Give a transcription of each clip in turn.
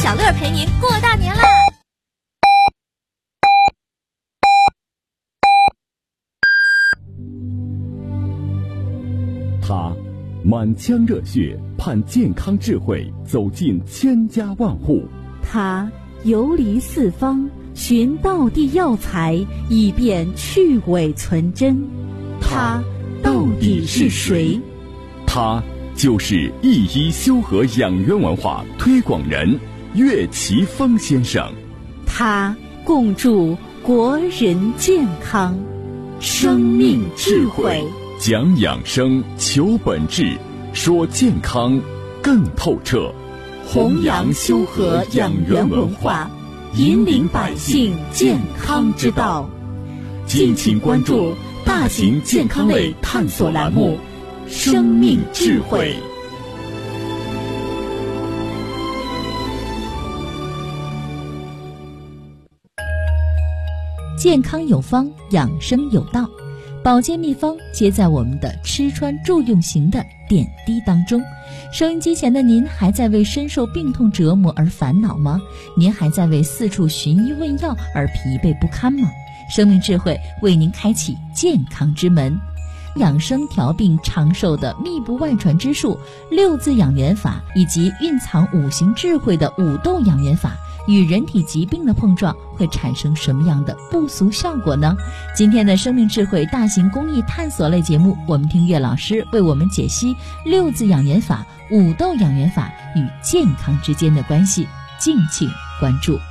小乐陪您过大年啦！ 他满腔热血盼健康智慧走进千家万户， 他游离四方寻道地药材，以便去伪存真。他到底是谁？ 他就是一一修和养元文化推广人岳奇峰先生。 他共筑国人健康，生命智慧， 讲养生，求本质，说健康更透彻， 弘扬修和养元文化，引领百姓健康之道。敬请关注大型健康类探索栏目《生命智慧》。 健康有方，养生有道，保健秘方皆在我们的吃穿住用行的点滴当中。收音机前的您还在为深受病痛折磨而烦恼吗？您还在为四处寻医问药而疲惫不堪吗？生命智慧为您开启健康之门，养生调病长寿的秘不外传之术6字养元法，以及蕴藏五行智慧的5豆养元法，与人体疾病的碰撞会产生什么样的不俗效果呢？今天的生命智慧大型公益探索类节目，我们听岳老师为我们解析6字养元法、5豆养元法与健康之间的关系，敬请关注。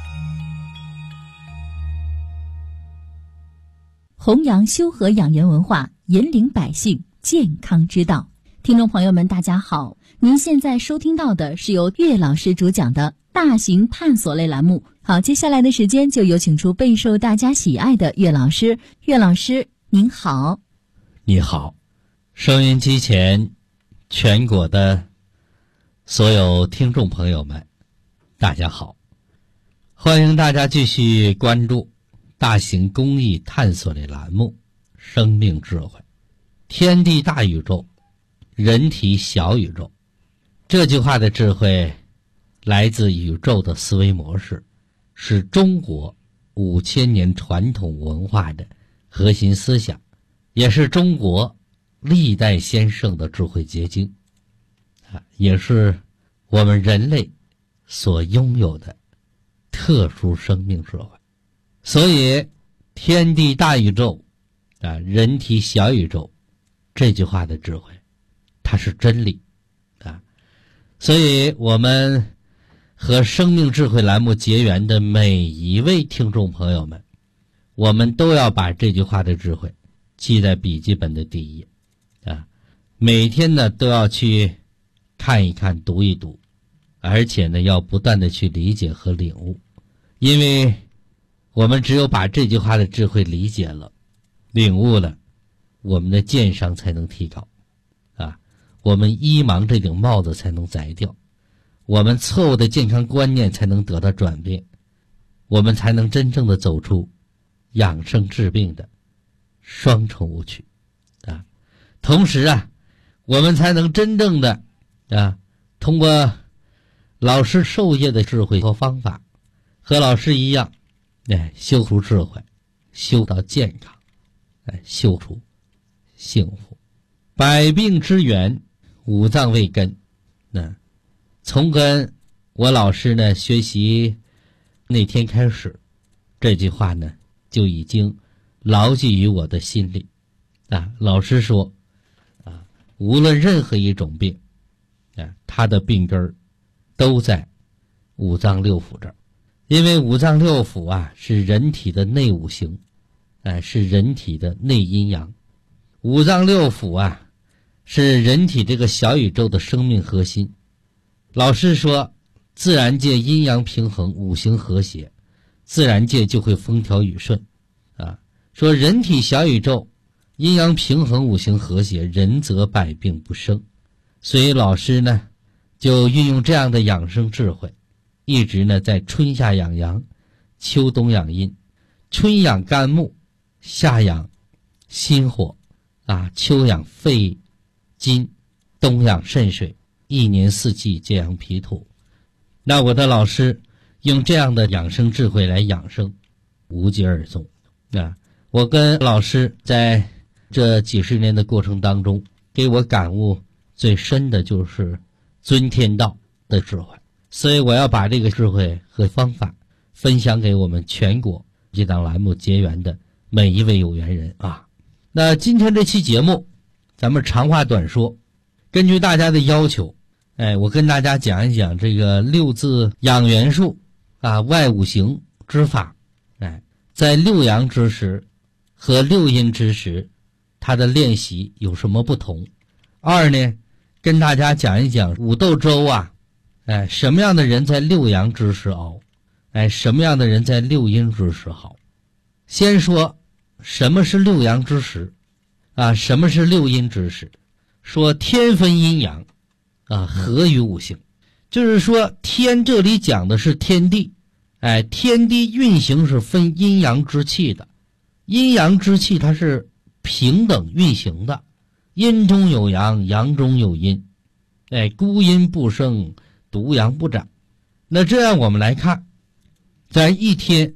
弘扬修和养元文化，引领百姓健康之道。听众朋友们大家好，您现在收听到的是由岳老师主讲的大型探索类栏目。好，接下来的时间就有请出备受大家喜爱的岳老师。岳老师您好。 你好，收音机前全国的所有听众朋友们大家好，欢迎大家继续关注大型公益探索类栏目生命智慧。天地大宇宙，人体小宇宙，这句话的智慧来自宇宙的思维模式，是中国5000年传统文化的核心思想，也是中国历代先圣的智慧结晶，也是我们人类所拥有的特殊生命智慧。所以天地大宇宙人体小宇宙这句话的智慧它是真理所以我们和生命智慧栏目结缘的每一位听众朋友们，我们都要把这句话的智慧记在笔记本的第一页每天呢都要去看一看读一读，而且呢要不断的去理解和领悟，因为我们只有把这句话的智慧理解了领悟了，我们的健商才能提高我们医盲这顶帽子才能摘掉，我们错误的健康观念才能得到转变，我们才能真正的走出养生治病的双重误区同时我们才能真正的通过老师授业的智慧和方法，和老师一样修出智慧，修到健康，修出幸福。百病之源，五脏为根。从跟我老师呢学习那天开始，这句话呢就已经牢记于我的心里老师说无论任何一种病它的病根儿都在五脏六腑这儿。因为五脏六腑是人体的内五行是人体的内阴阳。五脏六腑是人体这个小宇宙的生命核心。老师说自然界阴阳平衡，五行和谐，自然界就会风调雨顺说人体小宇宙阴阳平衡，五行和谐，人则百病不生。所以老师呢就运用这样的养生智慧，一直呢在春夏养阳，秋冬养阴，春养肝木，夏养心火秋养肺金，冬养肾水，一年四季皆养脾土。 那我的老师用这样的养生智慧来养生，无疾而终。我跟老师在这几十年的过程当中，给我感悟最深的就是尊天道的智慧，所以我要把这个智慧和方法分享给我们全国这档栏目结缘的每一位有缘人啊。那今天这期节目咱们长话短说，根据大家的要求，我跟大家讲一讲这个六字养元术外五行之法，在六阳之时和六阴之时它的练习有什么不同。二呢，跟大家讲一讲五斗粥什么样的人在六阳之时熬，什么样的人在六阴之时熬。先说什么是六阳之时什么是六阴之时。说天分阴阳合于五行，就是说天这里讲的是天地，天地运行是分阴阳之气的，阴阳之气它是平等运行的，阴中有阳，阳中有阴，孤阴不生，独阳不长。那这样我们来看，在一天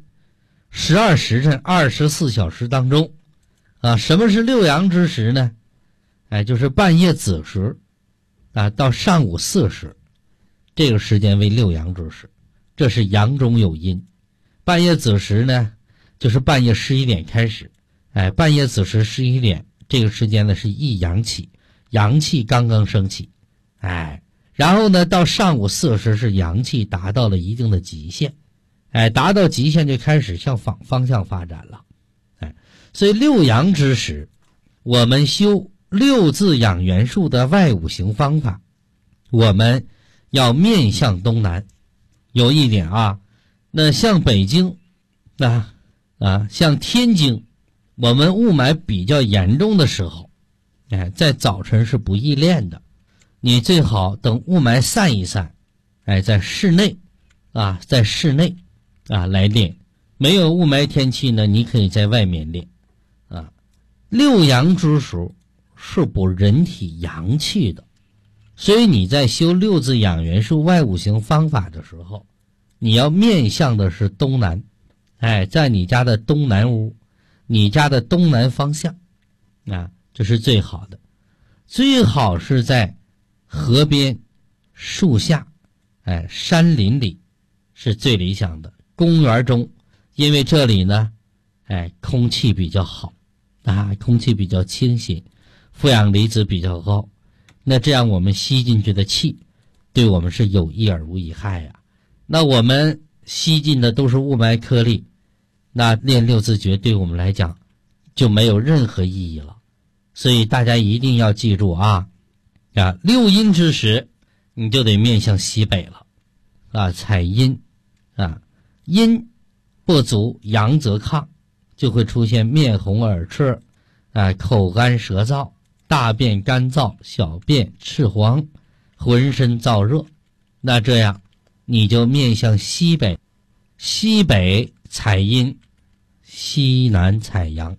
12时辰24小时当中什么是六阳之时呢？就是半夜子时到上午4时，这个时间为六阳之时，这是阳中有阴。半夜子时呢，就是半夜11点开始，半夜子时11点，这个时间呢是一阳气，阳气刚刚升起，然后呢到上午4时是阳气达到了一定的极限，达到极限就开始向方向发展了，所以六阳之时，我们修六字养元术的外五行方法，我们要面向东南。有一点那像北京像天津，我们雾霾比较严重的时候，在早晨是不宜练的，你最好等雾霾散一散，在室内来练。没有雾霾天气呢，你可以在外面练六阳之时是补人体阳气的，所以你在修六字养元术外五行方法的时候，你要面向的是东南，在你家的东南屋，你家的东南方向这是最好的。最好是在河边、树下、山林里是最理想的。公园中，因为这里呢空气比较好空气比较清新，负氧离子比较高，那这样我们吸进去的气对我们是有益而无一害那我们吸进的都是雾霾颗粒，那练六字诀对我们来讲就没有任何意义了。所以大家一定要记住六阴之时你就得面向西北了采阴阴不足，阳则亢，就会出现面红耳赤口干舌燥，大便干燥，小便赤黄，浑身燥热。那这样你就面向西北，西北采阴，西南采阳。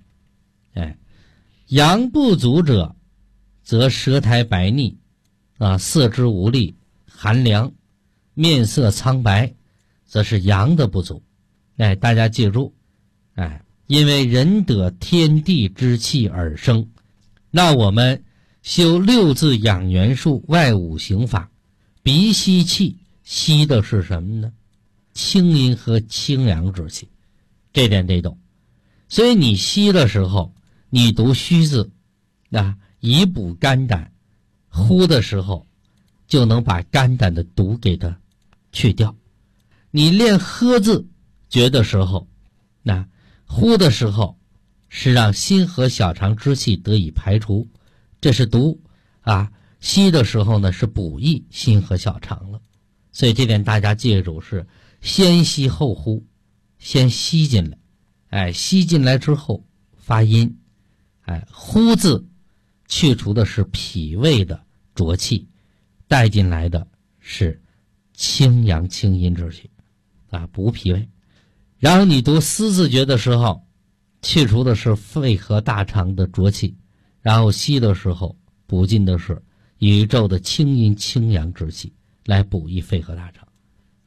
阳不足者则舌苔白腻四肢无力，寒凉，面色苍白，则是阳的不足。大家记住因为人得天地之气而生，那我们修六字养元术外五行法，鼻吸气，吸的是什么呢？清阴和清阳之气，这点得懂。所以你吸的时候，你读虚字以补肝胆，呼的时候就能把肝胆的毒给它去掉。你练喝字诀的时候呼的时候是让心和小肠之气得以排除，这是毒吸的时候呢是补益心和小肠了。所以这点大家记住，是先吸后呼，先吸进来吸进来之后发音呼字去除的是脾胃的浊气，带进来的是清阳清阴之气补脾胃。然后你读思字诀的时候，去除的是肺和大肠的浊气，然后吸的时候补进的是宇宙的清阴清阳之气，来补益肺和大肠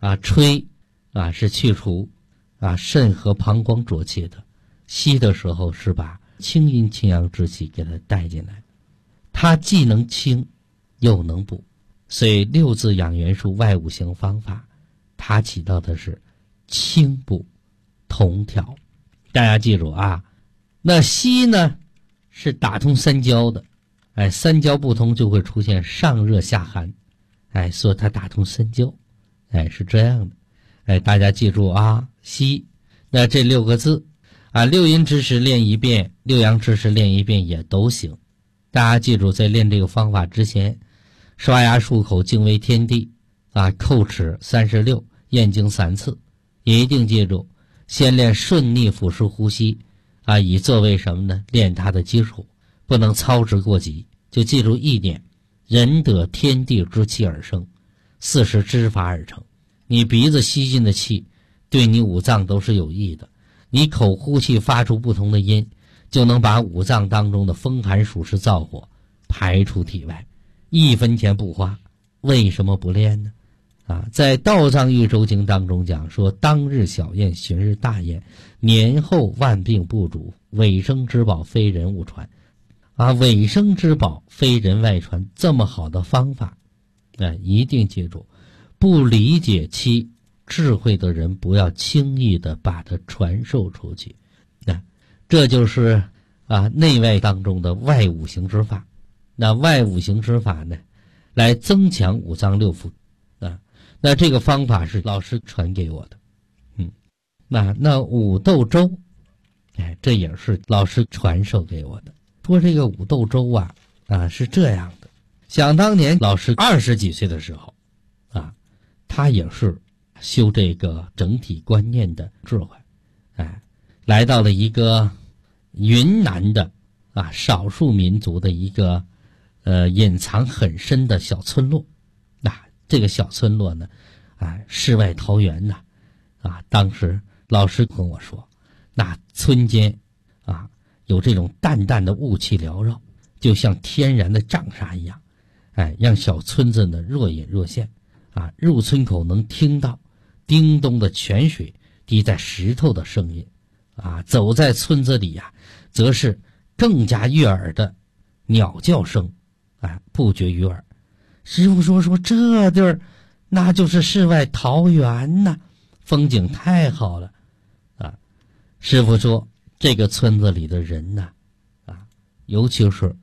吹是去除肾和膀胱浊气的，吸的时候是把清阴清阳之气给它带进来，它既能清又能补，所以六字养元术外五行方法，它起到的是清补同调。大家记住那吸呢是打通三焦的，三焦不通就会出现上热下寒，所以它打通三焦，是这样的。大家记住吸，那这6个字六阴之时练一遍，六阳之时练一遍也都行。大家记住，在练这个方法之前，刷牙漱口敬畏天地叩齿36，咽经3次，也一定记住先练顺逆腹式呼吸以作为什么呢？练它的基础，不能操之过急。就记住一点，人得天地之气而生，40之法而成。你鼻子吸进的气对你五脏都是有益的，你口呼气发出不同的音，就能把五脏当中的风寒暑湿燥火排出体外，1分钱不花，为什么不练呢？在《道藏玉周经》当中讲说，当日小宴，旬日大宴，年后万病不主，尾生之宝非人勿传。尾生之宝非人外传，这么好的方法一定记住，不理解其智慧的人不要轻易的把它传授出去。这就是内外当中的外五行之法。那外五行之法呢，来增强五脏六腑那这个方法是老师传给我的。那五斗粥这也是老师传授给我的。说这个五斗粥是这样的，想当年老师20几岁的时候他也是修这个整体观念的智慧，来到了一个云南的少数民族的一个隐藏很深的小村落。这个小村落呢世外桃源当时老师跟我说，那村间有这种淡淡的雾气缭绕，就像天然的帐纱一样，让小村子呢若隐若现入村口能听到叮咚的泉水滴在石头的声音走在村子里则是更加悦耳的鸟叫声不绝于耳。师父说这地儿那就是世外桃源呐，风景太好了师父说这个村子里的人呢尤其是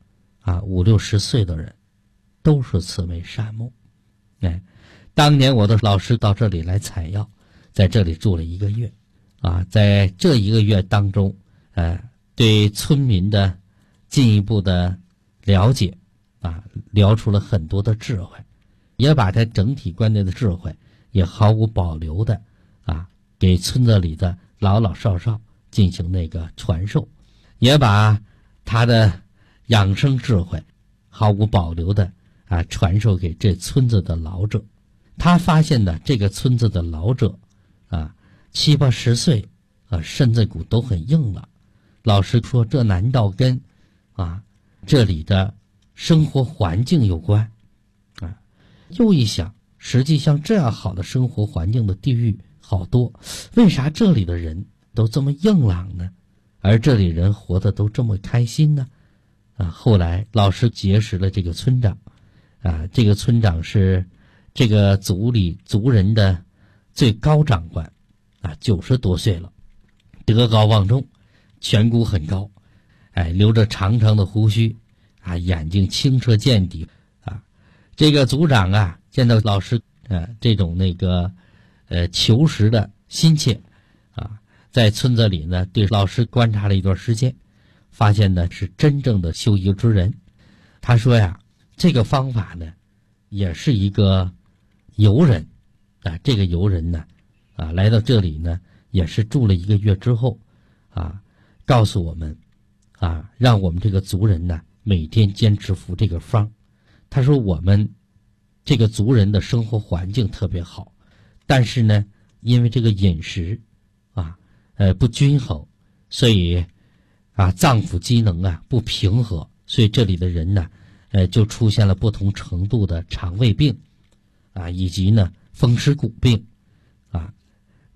5、60岁的人都是慈眉善目。当年我的老师到这里来采药，在这里住了1个月在这1个月当中对村民的进一步的了解聊出了很多的智慧，也把他整体观念的智慧也毫无保留的给村子里的老老少少进行那个传授，也把他的养生智慧毫无保留的传授给这村子的老者。他发现呢，这个村子的老者7、80岁身子骨都很硬了。老师说这难道跟这里的生活环境有关又一想，实际上这样好的生活环境的地域好多，为啥这里的人都这么硬朗呢？而这里人活得都这么开心呢？后来老师结识了这个村长这个村长是这个族人的最高长官90多岁了，德高望重，颧骨很高留着长长的胡须眼睛清澈见底这个族长见到老师这种那个求实的心切在村子里呢对老师观察了一段时间，发现呢是真正的修医之人。他说这个方法呢也是一个游人这个游人呢来到这里呢也是住了1个月之后告诉我们让我们这个族人呢每天坚持服这个方。他说我们这个族人的生活环境特别好，但是呢因为这个饮食不均衡，所以脏腑机能不平和，所以这里的人呢就出现了不同程度的肠胃病以及呢风湿骨病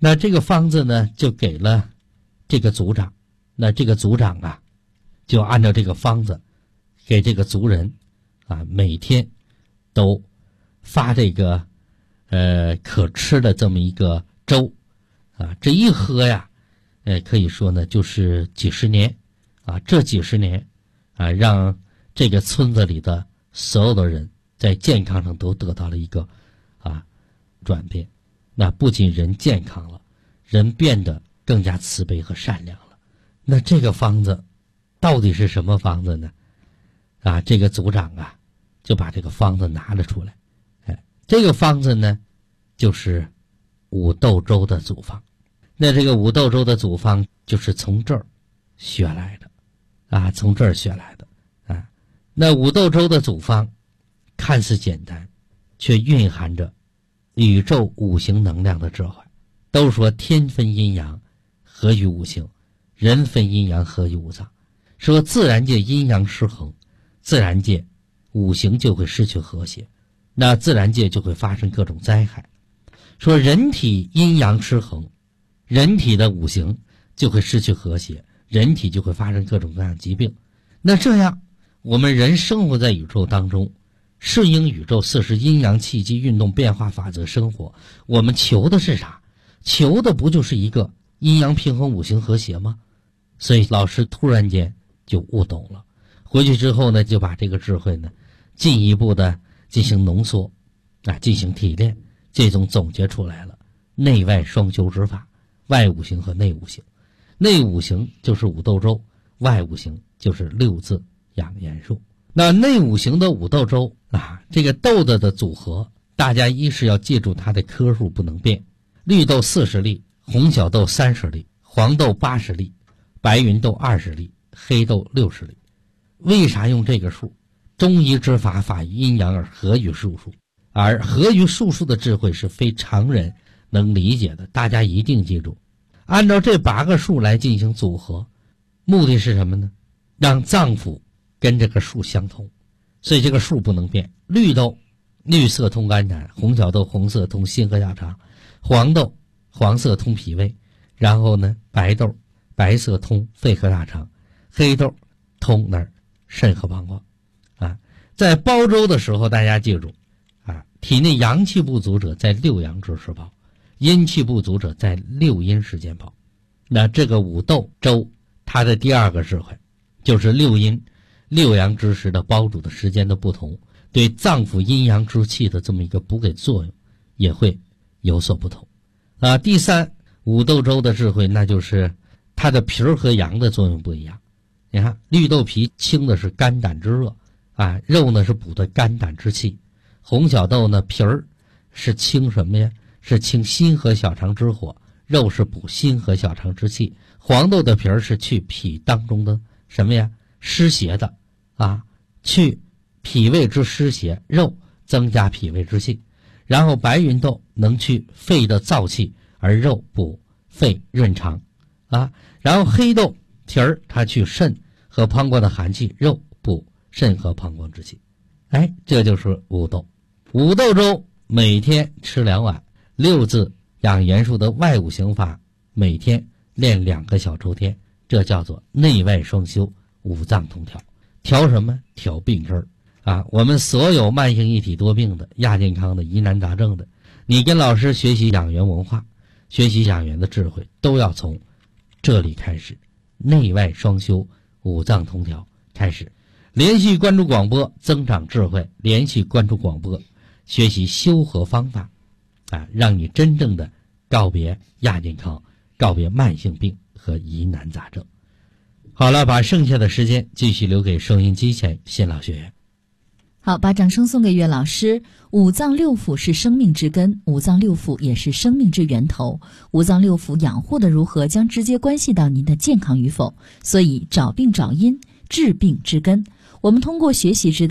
那这个方子呢，就给了这个族长。那这个族长啊，就按照这个方子给这个族人啊，每天都发这个可吃的这么一个粥啊，这一喝呀，可以说呢就是几十年啊，这几十年啊，让这个村子里的所有的人在健康上都得到了一个转变。那不仅人健康了，人变得更加慈悲和善良了。那这个方子到底是什么方子呢？这个族长啊就把这个方子拿了出来。这个方子呢就是五豆粥的组方。那这个五豆粥的组方就是从这儿学来的从这儿学来的那五豆粥的组方看似简单，却蕴含着宇宙五行能量的智慧。都说天分阴阳合于五行，人分阴阳合于五脏。说自然界阴阳失衡，自然界五行就会失去和谐，那自然界就会发生各种灾害。说人体阴阳失衡，人体的五行就会失去和谐，人体就会发生各种各样疾病。那这样我们人生活在宇宙当中，顺应宇宙40阴阳气机运动变化法则生活，我们求的是啥？求的不就是一个阴阳平衡五行和谐吗？所以老师突然间就悟懂了，回去之后呢，就把这个智慧呢进一步的进行浓缩进行提炼，最终总结出来了内外双修之法，外五行和内五行。内五行就是五豆粥，外五行就是6字养颜术。那内五行的五豆粥这个豆子的组合，大家一是要记住它的颗数不能变，绿豆40粒，红小豆30粒，黄豆80粒，白芸豆20粒，黑豆60粒。为啥用这个数？中医之法，法于阴阳而合于术数，而合于术数的智慧是非常人能理解的，大家一定记住。按照这8个数来进行组合，目的是什么呢？让脏腑跟这个数相同，所以这个数不能变。绿豆绿色通肝胆，红小豆红色通心和小肠，黄豆黄色通脾胃，然后呢白豆白色通肺和大肠，黑豆通哪儿？肾和膀胱在煲粥的时候，大家记住体内阳气不足者在6阳之时煲，阴气不足者在6阴时间煲。那这个五豆粥它的第2个智慧就是6阴6阳之时的煲煮的时间的不同，对脏腑阴阳之气的这么一个补给作用也会有所不同第3，五豆粥的智慧那就是它的皮儿和阳的作用不一样。你看绿豆皮清的是肝胆之热肉呢是补的肝胆之气，红小豆呢皮儿是清什么呀？是清心和小肠之火，肉是补心和小肠之气。黄豆的皮儿是去脾当中的什么呀？湿邪的去脾胃之湿邪，肉增加脾胃之气。然后白芸豆能去肺的燥气，而肉补肺润肠然后黑豆皮儿它去肾和膀胱的寒气，肉补肾和膀胱之气。这就是五豆。五豆粥每天吃2碗，6字养颜术的外五行法每天练2个小周天，这叫做内外双修，五脏同调。调什么？调病根儿我们所有慢性一体多病的、亚健康的、疑难杂症的，你跟老师学习养元文化，学习养元的智慧，都要从这里开始，内外双修，五脏同调开始。连续关注广播，增长智慧；连续关注广播，学习修和方法让你真正的告别亚健康，告别慢性病和疑难杂症。好了，把剩下的时间继续留给收音机前新老学员。 好，把掌声送给岳老师。五脏六腑是生命之根，五脏六腑也是生命之源头。五脏六腑养护的如何，将直接关系到您的健康与否。所以找病找因，治病治根。我们通过学习知道，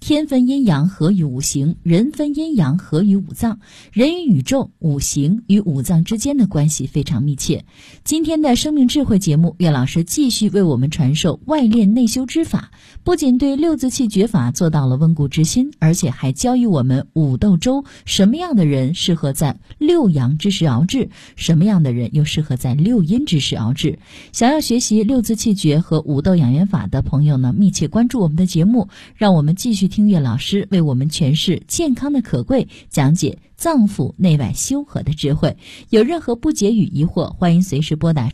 天分阴阳合于五行，人分阴阳合于五脏，人与宇宙、五行与五脏之间的关系非常密切。今天的生命智慧节目，岳老师继续为我们传授外练内修之法，不仅对六字气诀法做到了温故知新，而且还教育我们五斗周什么样的人适合在六阳之时熬制，什么样的人又适合在六阴之时熬制。想要学习六字气诀和五斗养元法的朋友呢，密切关注我们的节目，让我们继续听岳老师为我们诠释健康的可贵，讲解脏腑内外修和的智慧。有任何不解与疑惑，欢迎随时拨打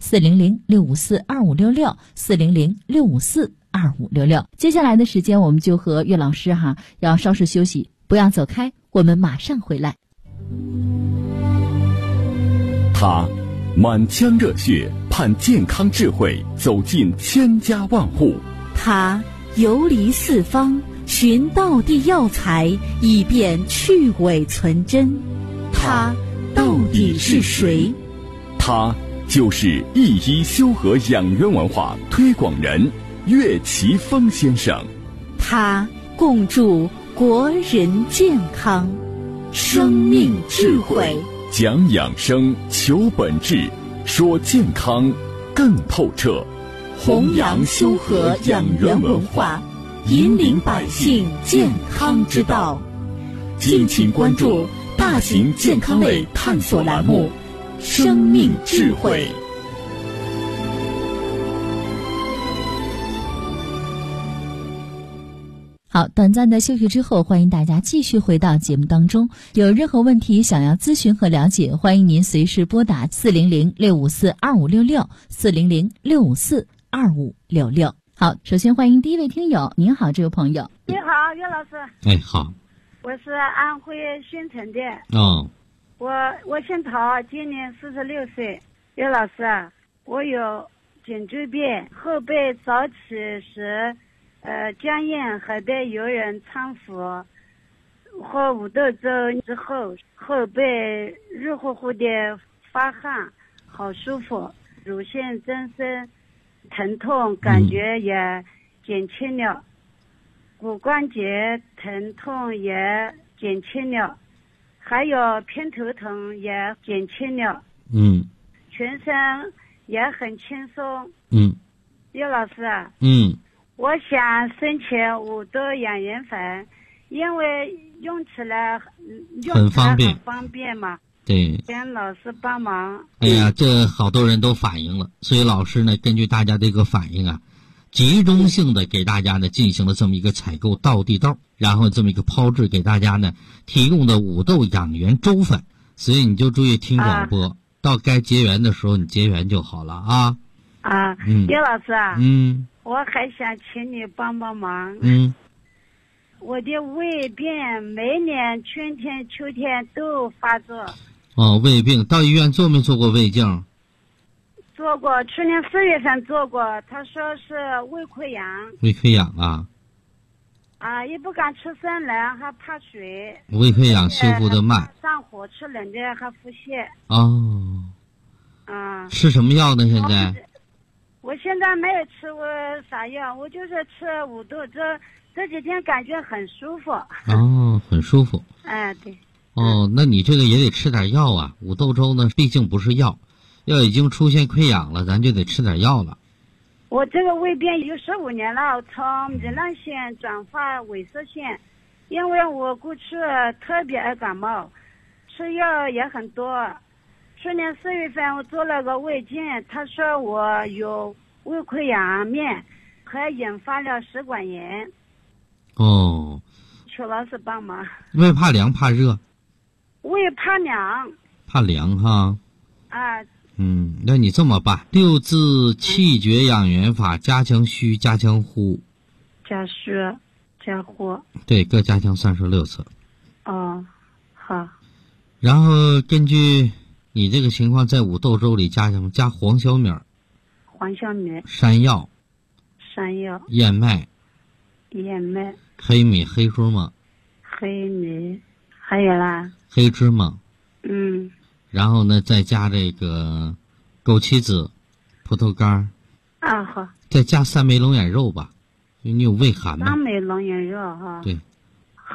400-654-2566，400-654-2566。接下来的时间，我们就和岳老师要稍事休息，不要走开，我们马上回来。 他满腔热血盼健康智慧走进千家万户， 他游离四方寻道地药材，以便去伪存真。他到底是谁？ 他就是一医修和养元文化推广人岳奇峰先生。 他共筑国人健康，生命智慧， 讲养生，求本质，说健康更透彻， 弘扬修和养元文化，引领百姓健康之道。 敬请关注大型健康类探索栏目《生命智慧》。 好，短暂的休息之后，欢迎大家继续回到节目当中。有任何问题想要咨询和了解，欢迎您随时拨打400-654-2566，400-654-2566。好，首先欢迎第一位听友。您好，这位朋友。 你好，岳老师。 哎，好。 我是安徽宣城的。 哦。 我姓陶，今年46岁。岳老师啊，我有颈椎病，后背早起时僵硬，还被有人搀扶，喝五斗粥之后，后背热乎乎的发汗，好舒服，乳腺增生，疼痛感觉也减轻了，骨关节疼痛也减轻了，还有偏头疼也减轻了，全身也很轻松。岳老师啊，我想申请五斗养元法，因为用起来很方便嘛。 对， 请老师帮忙。 哎呀，这好多人都反映了，所以老师呢，根据大家这个反应啊，集中性的给大家呢进行了这么一个采购到地道，然后这么一个炮制，给大家呢提供的五斗养元粥粉。所以你就注意听广播，到该结缘的时候你结缘就好了啊。 岳老师啊，我还想请你帮帮忙。我的胃病每年春天、秋天都发作。 哦，胃病到医院做没做过胃镜？ 做过，去年4月份做过，他说是胃溃疡。 胃溃疡也不敢吃生冷，还怕水。 胃溃疡修复的慢。 上火，吃冷的还腹泻。 吃什么药呢？现在？ 我现在没有吃过啥药，我就是吃五斗粥，这几天感觉很舒服。 很舒服。 对。 那你这个也得吃点药啊。五斗粥呢，毕竟不是药，要已经出现溃疡了，咱就得吃点药了。 我这个胃病有15年了，从糜烂性转发萎缩性，因为我过去特别爱感冒，吃药也很多。去年4月份我做了个胃镜，他说我有胃溃疡面，还引发了食管炎。求老师帮忙。 胃怕凉怕热？ 胃怕凉。 怕凉哈。那你这么办，六字气诀养元法，加强虚，加强呼。 加虚加呼。 对，各加强36次。 好。 然后根据你这个情况，在五斗粥里加什么？加黄小米、山药、燕麦、黑米、黑芝麻、 还有啦， 黑芝麻。然后呢，再加这个枸杞子、葡萄干。 好。 再加3枚龙眼肉吧，因为你有胃寒嘛。 3枚龙眼肉哈。 对，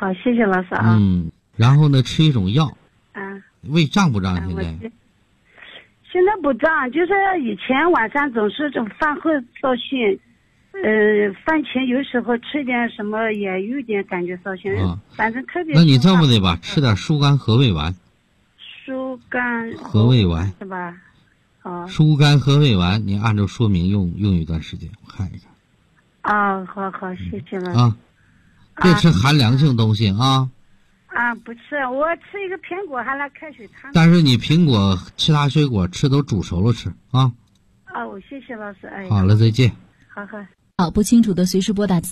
好，谢谢老师啊。 然后呢，吃一种药。胃胀不胀？现在？ 现在不胀，就是以前晚上总是饭后烧心，饭前有时候吃点什么也有点感觉烧心，反正特别。 那你这么的吧，吃点疏肝和胃丸。 疏肝和胃丸是吧？ 疏肝和胃丸，你按照说明用一段时间，我看一看。 好，谢谢了。 别吃含凉性东西啊。 不吃，我吃一个苹果还拿开水烫。 但是你苹果、其他水果吃都煮熟了吃啊。 我谢谢老师。 好了，再见。 好，不清楚的随时拨打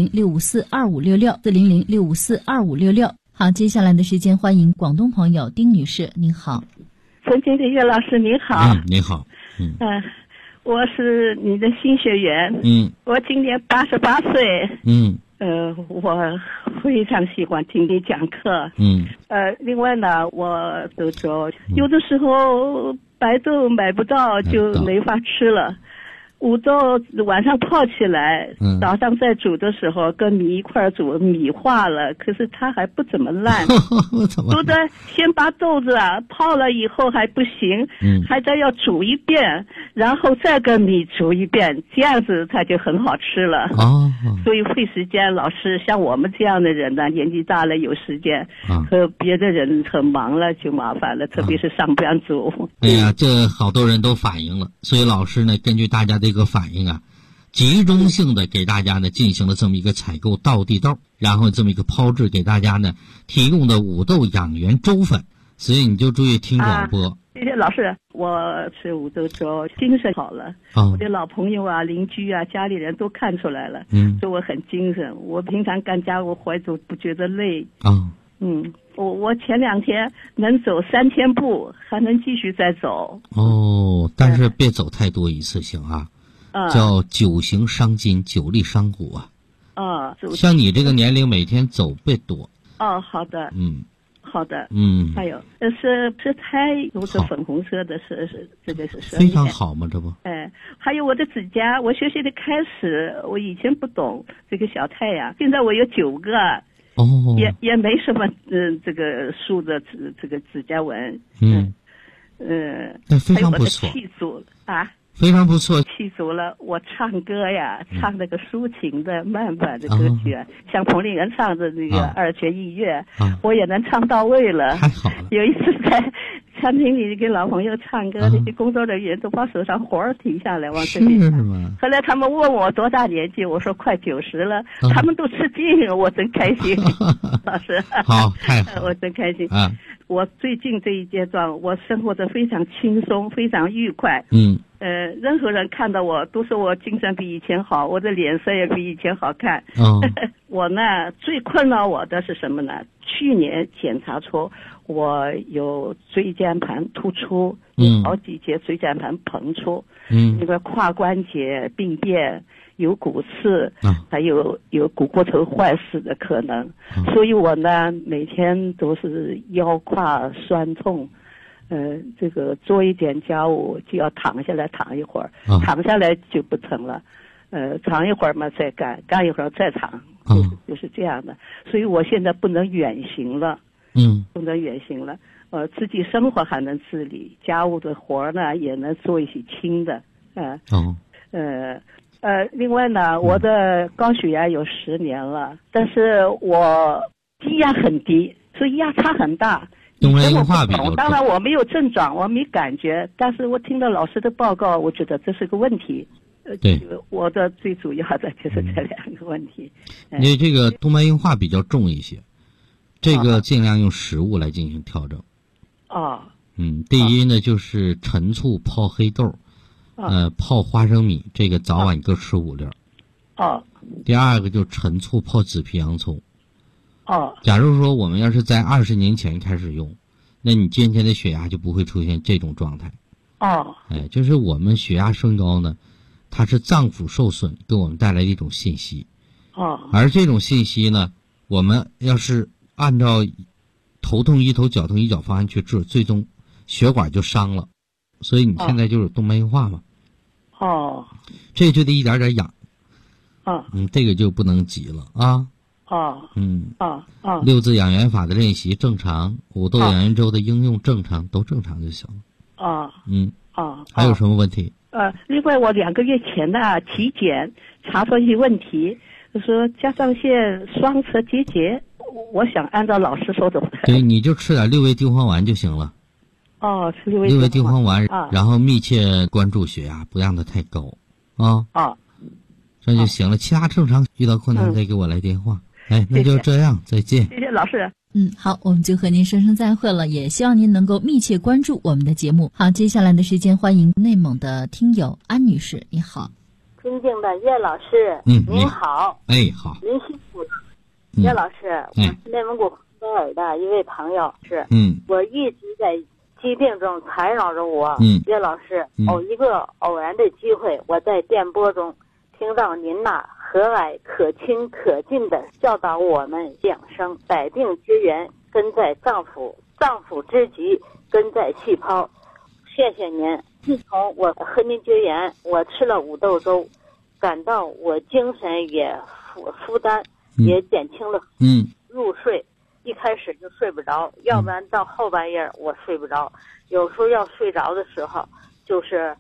400-654-2566，400-654-2566。好，接下来的时间欢迎广东朋友丁女士，您好。 尊敬的岳老师你好。 你好。 我是你的新学员。我今年88岁。我非常喜欢听你讲课。另外呢，我都说有的时候白粥买不到就没法吃了。五粥晚上泡起来，早上再煮的时候跟米一块煮，米化了，可是它还不怎么烂。都得先把豆子泡了以后还不行，还得要煮一遍，然后再跟米煮一遍，这样子它就很好吃了。所以费时间，老师像我们这样的人呢，年纪大了有时间，和别的人很忙了就麻烦了，特别是上班族。 哎呀，这好多人都反映了，所以老师呢，根据大家的一个反应集中性的给大家呢进行了这么一个采购倒地豆，然后这么一个抛制给大家呢提供的五豆养元粥粉，所以你就注意听广播。 谢谢老师，我吃五豆粥精神好了。我的老朋友邻居家里人都看出来了，说我很精神。我平常干家务活都不觉得累。我前2天能走3天步，还能继续再走。 但是别走太多一次性叫久行伤筋，久立伤骨像你这个年龄每天走别多。 好的。好的。还有是胎有个粉红色的，是这个是非常好嘛，这不。 还有我的指甲，我学习的开始，我以前不懂这个小太阳，现在我有9个。也没什么这个树的这个指甲纹。 那非常不错。 还有我的气足非常不错。 气足了，我唱歌唱那个抒情的慢板的歌曲像彭丽媛唱的那个二泉映月，我也能唱到位了。 太好了。 有一次在餐厅里跟老朋友唱歌，那些工作人员都把手上活儿停下来往这里唱。后来他们问我多大年纪，我说快90了，他们都吃惊，我真开心。老师， 好，太好， 我真开心。我最近这一阶段，我生活得非常轻松，非常愉快。任何人看到我都说我精神比以前好，我的脸色也比以前好看。我呢，最困扰我的是什么呢？去年检查出我有椎间盘突出，有好几节椎间盘膨出，那个胯关节病变，有骨刺，还有股骨头坏死的可能。所以我呢，每天都是腰胯酸痛。这个做一点家务就要躺下来躺一会儿，躺下来就不疼了，躺一会儿嘛再干，干一会儿再躺，就是这样的。所以我现在不能远行了，不能远行了，自己生活还能自理，家务的活呢也能做一些轻的，另外呢，我的高血压有10年了，但是我低压很低，所以压差很大。 动脉硬化比较重。 当然我没有症状，我没感觉，但是我听到老师的报告，我觉得这是个问题。 对， 我的最主要的就是这2个问题。 你这个动脉硬化比较重一些，这个尽量用食物来进行调整。第一呢就是陈醋泡黑豆，泡花生米，这个早晚各吃5粒。第二个就陈醋泡紫皮洋葱。假如说我们要是在20年前开始用，那你今天的血压就不会出现这种状态。就是我们血压升高呢，它是脏腑受损给我们带来的一种信息。而这种信息呢，我们要是按照头痛医头脚痛医脚方案去治，最终血管就伤了。所以你现在就有动脉硬化嘛。这就得一点点养。这个就不能急了啊。 六字养元法的练习正常，五豆养元粥的应用正常，都正常就行了。还有什么问题？ 另外我2个月前的体检查出一些问题，就说甲状腺双侧结节，我想按照老师说的。 对，你就吃点6味地黄丸就行了。 吃6味地黄丸，然后密切关注血压，不让它太高。这就行了。其他正常遇到困难再给我来电话。那就这样，再见。 谢谢老师。 好，我们就和您说声再会了，也希望您能够密切关注我们的节目。好，接下来的时间欢迎内蒙的听友安女士，你好。 尊敬的岳老师，您好。 好。 您辛苦了。岳老师，我是内蒙古呼和尔的一位朋友，我一直在疾病中缠绕着我。岳老师，一个偶然的机会，我在电波中听到您和蔼可亲可敬的教导我们养生，百病之源根在脏腑，脏腑之疾根在细胞。谢谢您。自从我和您结缘，我吃了五豆粥，感到我精神也负担也减轻了。入睡一开始就睡不着，要不然到后半夜我睡不着，有时候要睡着的时候就是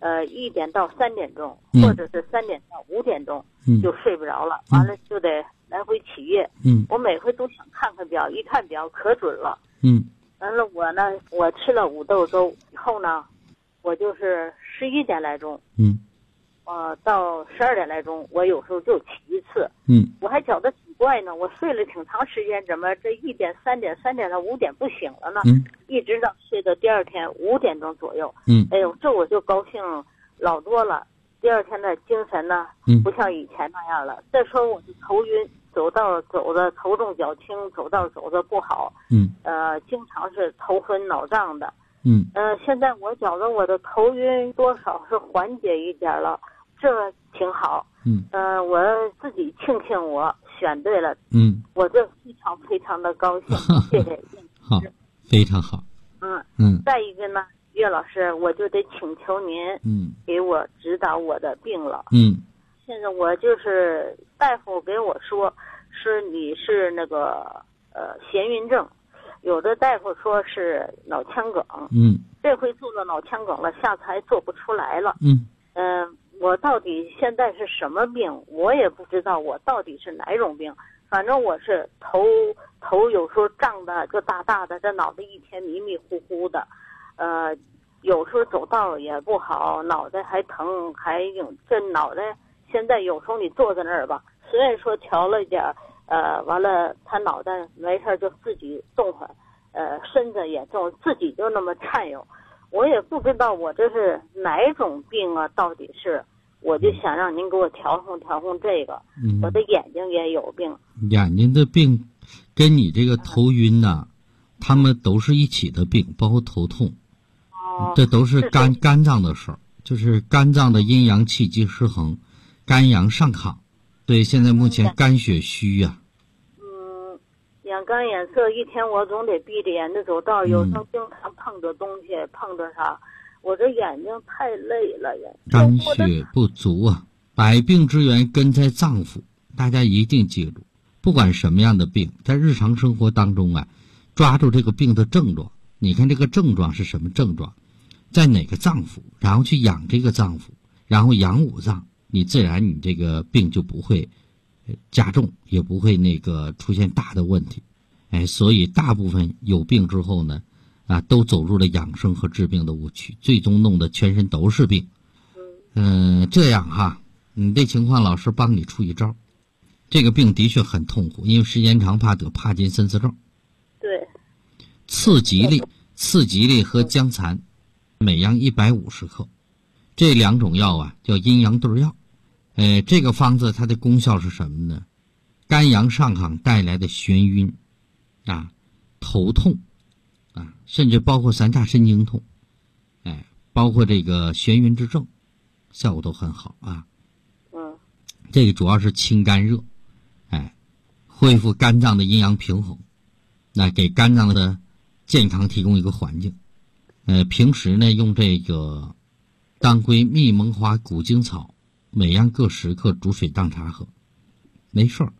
1点到3点钟，或者是3点到5点钟就睡不着了，完了就得来回起夜。我每回都想看看表，一看表可准了。完了我吃了五豆粥以后呢，我就是11点来钟，到12点来钟，我有时候就起一次。我还觉得挺怪呢，我睡了挺长时间，怎么这1点、3点、3点到5点不醒了呢？一直到睡到第二天5点钟左右。哎呦，这我就高兴老多了。第二天的精神呢，不像以前那样了。再说我就头晕，走的头重脚轻，走的不好。经常是头昏脑胀的。现在我觉得我的头晕多少是缓解一点了，这挺好。我自己庆幸我选对了。我这非常的高兴。谢谢。 好，非常好。 再一个呢，岳老师，我就得请求您，给我指导我的病了。现在我就是大夫给我说，是你是那个眩晕症，有的大夫说是脑腔梗。这回做了脑腔梗了，下次还做不出来了。我到底现在是什么病？我也不知道我到底是哪种病。反正我是头有时候胀的就大大的，这脑袋一天迷迷糊糊的。有时候走道也不好，脑袋还疼，这脑袋现在有时候你坐在那儿吧，虽然说调了一点，完了他脑袋没事就自己动会，身子也动，自己就那么颤悠。我也不知道我这是哪种病啊，到底是，我就想让您给我调控这个。我的眼睛也有病， 眼睛的病跟你这个头晕呐，他们都是一起的病，包括头痛。这都是肝脏的事儿，就是肝脏的阴阳气机失衡，肝阳上亢。对，现在目前肝血虚呀。 眼干眼涩，一天我总得闭着眼睛走道，有时候经常碰着东西，碰着啥，我这眼睛太累了呀。 肝血不足啊，百病之源根在脏腑，大家一定记住，不管什么样的病，在日常生活当中啊，抓住这个病的症状，你看这个症状是什么症状，在哪个脏腑，然后去养这个脏腑，然后养五脏，你自然你这个病就不会加重，也不会出现大的问题。所以大部分有病之后呢，都走入了养生和治病的误区，最终弄得全身都是病。这样哈，你这情况老师帮你出一招。这个病的确很痛苦，因为时间长怕得帕金森氏症。 对。 次吉利和姜蚕每样150克，这2种药啊叫阴阳对药。这个方子它的功效是什么呢？肝阳上亢带来的眩晕头痛甚至包括3叉神经痛，包括这个眩晕之症，效果都很好啊。这个主要是清肝热，恢复肝脏的阴阳平衡，给肝脏的健康提供一个环境。平时呢用这个当归、蜜蒙花、古精草，每样各10克，煮水当茶喝，没事儿。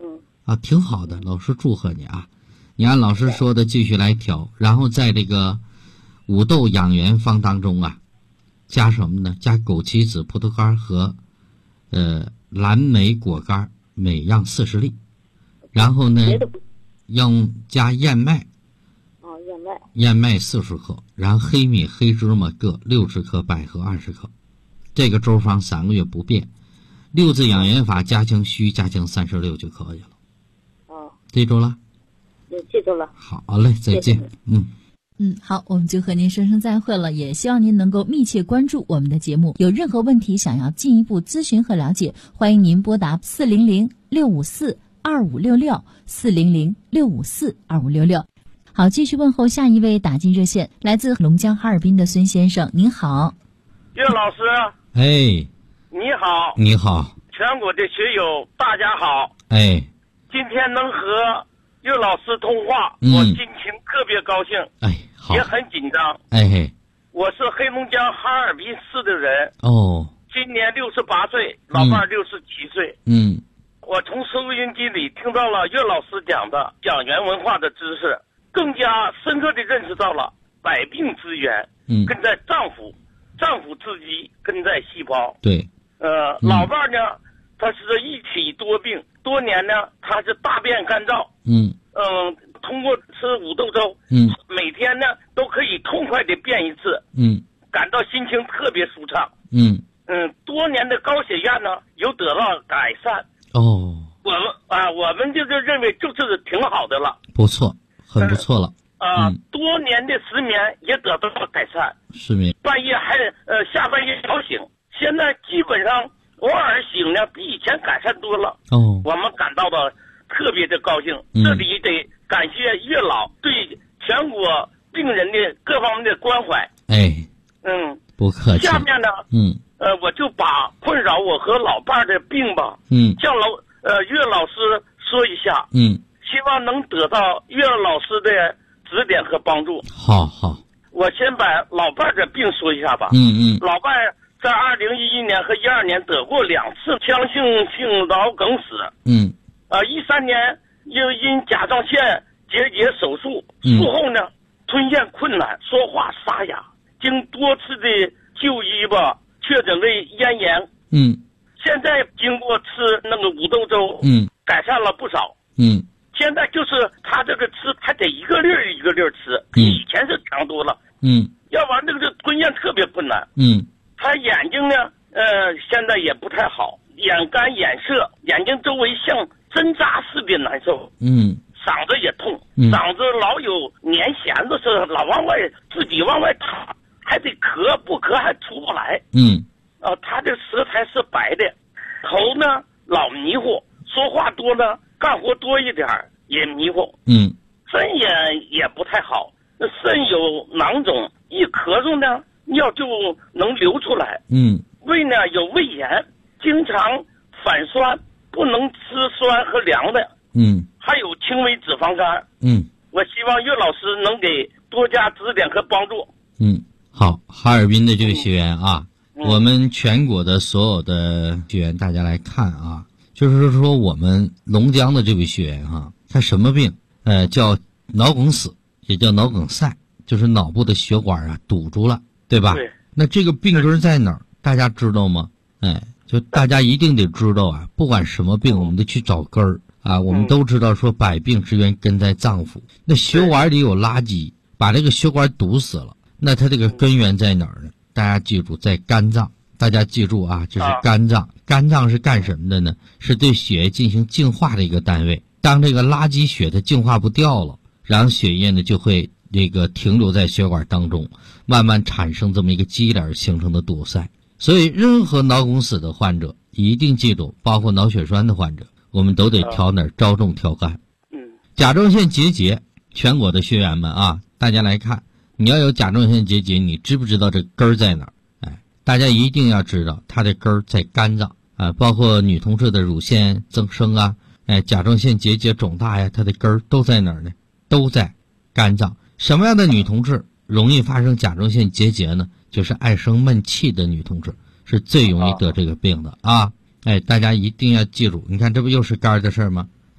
啊，挺好的，老师祝贺你啊！你按老师说的继续来调，然后在这个五豆养元方当中啊，加什么呢？加枸杞子、葡萄干和蓝莓果干，每样40粒。然后呢，要加燕麦。燕麦40克，然后黑米、黑芝麻各60克，百合20克。这个粥方3个月不变。6字养元法加强虚，加强36就可以了。记住了？ 记住了。 好嘞，再见。 好，我们就和您说声再会了，也希望您能够密切关注我们的节目。有任何问题想要进一步咨询和了解，欢迎您拨打400-654-2566，400-654-2566。好，继续问候下一位打进热线，来自龙江哈尔滨的孙先生，您好。 岳老师。 哎。 你好。 你好。 全国的学友大家好。 哎。 今天能和岳老师通话，我心情特别高兴。 哎，好。 也很紧张。 哎。 我是黑龙江哈尔滨市的人。 哦。 今年68岁，老伴67岁。我从收音机里听到了岳老师讲的养元文化的知识，更加深刻地认识到了百病之源根在脏腑，脏腑之基根在细胞。 对。 老伴呢，他是一体多病，多年呢他是大便干燥。通过吃五豆粥，每天呢都可以痛快地便一次。感到心情特别舒畅。多年的高血压呢有得到改善。我们就是认为就是挺好的了。 不错，很不错了。 多年的失眠也得到了改善。 失眠半夜还下半夜吵醒，现在基本上偶尔醒呢比以前改善多了。我们感到的特别的高兴。这里得感谢岳老对全国病人的各方面的关怀。不客气。下面呢我就把困扰我和老伴的病吧向岳老师说一下。希望能得到岳老师的指点和帮助。 好。 我先把老伴的病说一下吧。老伴在2011年和12年得过2次腔性脑梗死。13年又因甲状腺结节手术，术后呢吞咽困难，说话沙哑，经多次的就医吧，确诊为咽炎。现在经过吃那个五豆粥，改善了不少。现在就是他这个吃还得一个粒儿一个粒儿吃，比以前是强多了。要不然那个吞咽特别困难。他眼睛呢现在也不太好，眼干眼涩，眼睛周围像针扎似的难受。嗓子也痛，嗓子老有粘弦子似的，老往外自己往外淌，还得咳，不咳还出不来。他这舌苔是白的，头呢老迷糊，说话多呢干活多一点也迷糊。肾也不太好，那肾有囊肿，一咳嗽呢尿就能流出来。胃呢有胃炎，经常反酸，不能吃酸和凉的。还有轻微脂肪肝。我希望岳老师能给多加指点和帮助。 好，哈尔滨的这位学员啊，我们全国的所有的学员大家来看啊，就是说我们龙江的这位学员啊，他什么病？叫脑梗死，也叫脑梗塞，就是脑部的血管啊堵住了，对吧？ 对。 那这个病根在哪儿？大家知道吗？就大家一定得知道啊，不管什么病，我们得去找根儿啊。我们都知道说百病之源根在脏腑，那血管里有垃圾，把这个血管堵死了，那它这个根源在哪儿呢？大家记住，在肝脏。大家记住啊，这是肝脏。肝脏是干什么的呢？是对血进行净化的一个单位。当这个垃圾血它净化不掉了，然后血液呢就会这个停留在血管当中，慢慢产生这么一个积连形成的堵塞。所以任何脑梗死的患者一定记住，包括脑血栓的患者，我们都得调哪儿？着重调肝。甲状腺结节，全国的学员们啊，大家来看，你要有甲状腺结节，你知不知道这根儿在哪儿？大家一定要知道它的根儿在肝脏啊，包括女同志的乳腺增生啊，甲状腺结节肿大呀，它的根儿都在哪儿呢？都在肝脏。什么样的女同志容易发生甲状腺结节呢？就是爱生闷气的女同志是最容易得这个病的啊。大家一定要记住，你看这不又是肝的事儿吗？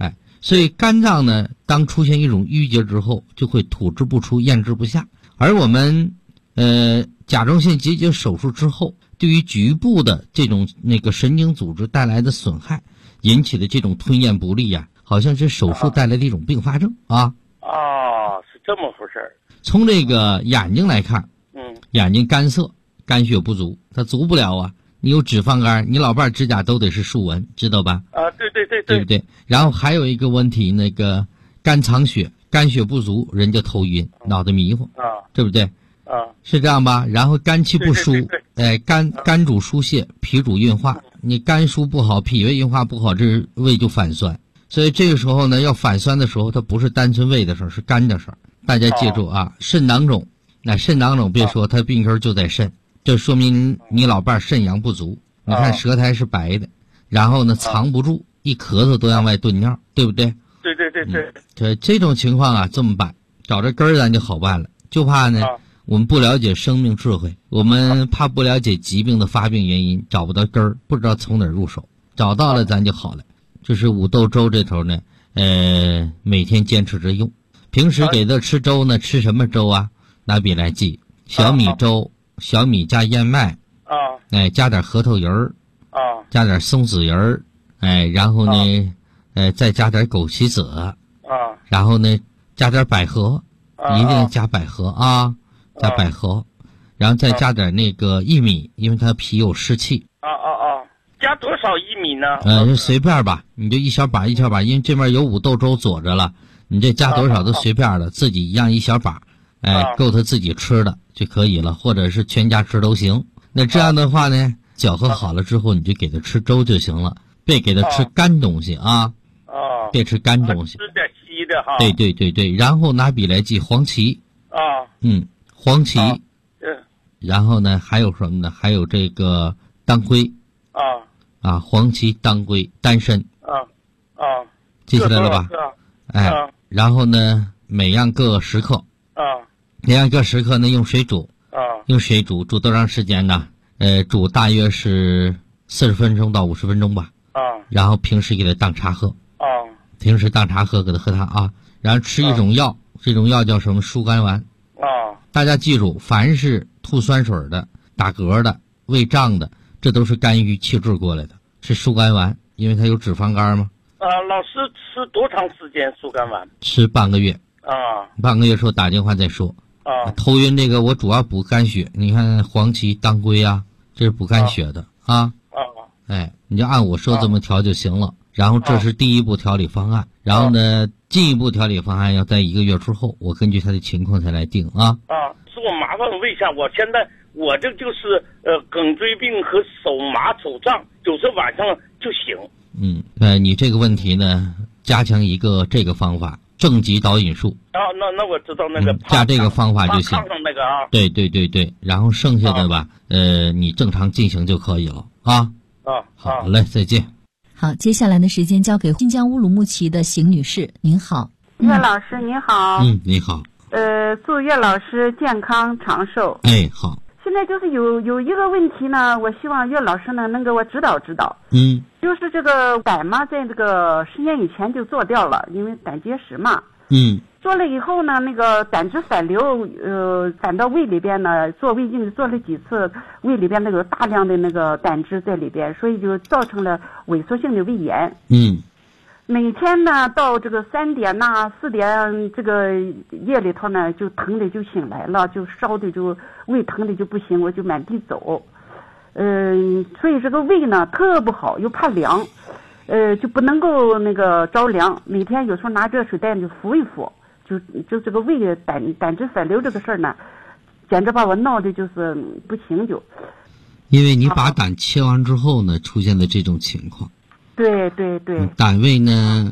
所以肝脏呢，当出现一种淤结之后，就会吐之不出，咽之不下。而我们甲状腺结节手术之后，对于局部的这种神经组织带来的损害引起的这种吞咽不利呀，好像是手术带来的一种并发症啊。 是这么回事儿。从这个眼睛来看，眼睛干涩，肝血不足，它足不了啊。你有脂肪肝，你老伴指甲都得是竖纹，知道吧？对不对？然后还有一个问题，肝藏血，肝血不足，人就头晕，脑袋迷糊，对不对？是这样吧？然后肝气不舒，肝主疏泄，脾主运化，你肝疏不好，脾胃运化不好，这胃就反酸。所以这个时候呢，要反酸的时候，它不是单纯胃的事儿，是肝的事儿。大家记住啊，肾囊肿，肾囊肿别说，它病根就在肾，这说明你老伴肾阳不足。你看舌苔是白的，然后呢藏不住，一咳嗽都让外顿尿，对不对？ 对。 这种情况啊，这么办，找着根儿咱就好办了。就怕呢，我们不了解生命智慧，我们怕不了解疾病的发病原因，找不到根儿，不知道从哪儿入手。找到了咱就好了。就是五豆粥这头呢，每天坚持着用。平时给他吃粥呢，吃什么粥啊？拿笔来记：小米粥，小米加燕麦，加点核桃仁儿，加点松子仁儿，然后呢，再加点枸杞子，然后呢，加点百合，一定加百合啊，加百合，然后再加点薏米，因为它脾有湿气。 加多少薏米呢？ 随便吧，你就一小把一小把，因为这边有五豆粥佐着了，你这加多少都随便了，自己一样一小把，够他自己吃的就可以了，或者是全家吃都行。那这样的话呢，搅和好了之后，你就给他吃粥就行了，别给他吃干东西啊。别吃干东西。 吃点稀的哈。 对，然后拿笔来记黄芪。黄芪。然后呢，还有什么呢？还有这个当归。黄芪、当归、丹参。记起来了吧？然后呢，每样各10克。每样各10克呢，用水煮。用水煮多长时间呢？煮大约是40分钟到50分钟吧。然后平时给他当茶喝。平时当茶喝，给他喝它啊。然后吃一种药，这种药叫什么？疏肝丸。大家记住，凡是吐酸水的、打嗝的、胃胀的，这都是肝郁气滞过来的，是疏肝丸，因为它有脂肪肝嘛。 老师吃多长时间疏肝丸？ 吃半个月。半个月时候打电话再说。头晕这个我主要补肝血，你看黄芪、当归啊，这是补肝血的啊。你就按我说这么调就行了。然后这是第一步调理方案，然后呢，进一步调理方案要在1个月之后，我根据他的情况才来定啊。 是我麻烦问一下，我这就是颈椎病和手麻手胀，有时晚上就醒。 你这个问题呢，加强一个这个方法，正极导引术。 那我知道那个加这个方法就行。 炕上那个啊。 对，然后剩下的吧，你正常进行就可以了啊。好嘞，再见。 好，接下来的时间交给新疆乌鲁木齐的邢女士，您好。 岳老师你好。 你好。 祝岳老师健康长寿。 好。 现在就是有一个问题呢，我希望岳老师呢能给我指导指导。就是这个胆嘛，在这个10年以前就做掉了，因为胆结石嘛。做了以后呢，那个胆汁反流，反到胃里边呢，做胃镜做了几次，胃里边那个大量的那个胆汁在里边，所以就造成了萎缩性的胃炎。每天呢，到这个3点呐、4点这个夜里头呢，就疼的就醒来了，就烧的就胃疼的就不行，我就满地走。所以这个胃呢特不好，又怕凉，就不能够那个着凉。每天有时候拿热水袋就敷一敷。就这个胃胆汁反流这个事儿呢，简直把我闹的就是不行就。 因为你把胆切完之后呢，出现的这种情况。 对。 胆位呢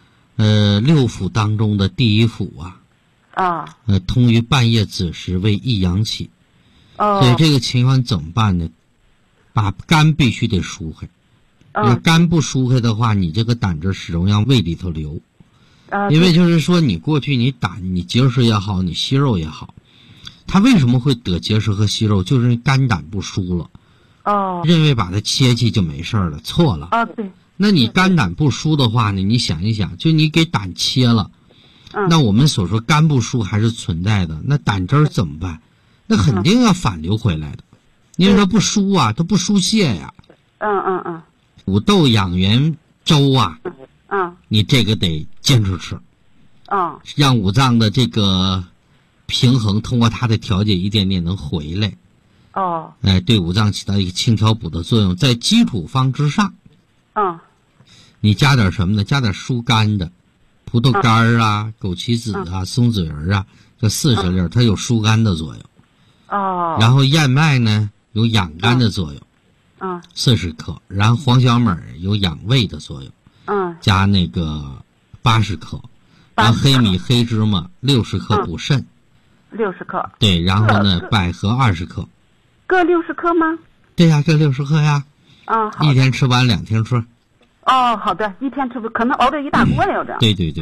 ，6腑当中的第1腑啊。通于半夜子时为益阳气。所以这个情况怎么办呢？把肝必须得疏开。要肝不疏开的话，你这个胆汁始终让胃里头流。因为就是说，你过去你结石也好，你息肉也好，他为什么会得结石和息肉？就是肝胆不疏了。认为把它切去就没事了，错了。 对。 那你肝胆不舒的话呢，你想一想，就你给胆切了，那我们所说肝不舒还是存在的，那胆汁儿怎么办？那肯定要反流回来的，因为它不舒啊，它不疏泄呀。五豆养元粥啊，你这个得坚持吃，让五脏的这个平衡通过它的调节一点点能回来。对五脏起到一个清调补的作用，在基础方之上，你加点什么呢？加点疏肝的，葡萄干啊、枸杞子啊、松子仁啊，这40粒它有疏肝的作用。然后燕麦呢有养肝的作用，40克，然后黄小米有养胃的作用，加那个80克，然后黑米、黑芝麻60克补肾 ，60克， 对，然后呢百合20克， 各60克吗？ 对呀，各60克呀，一天吃完2天吃。 好的，一天吃不可能熬着一大锅了，这。 对，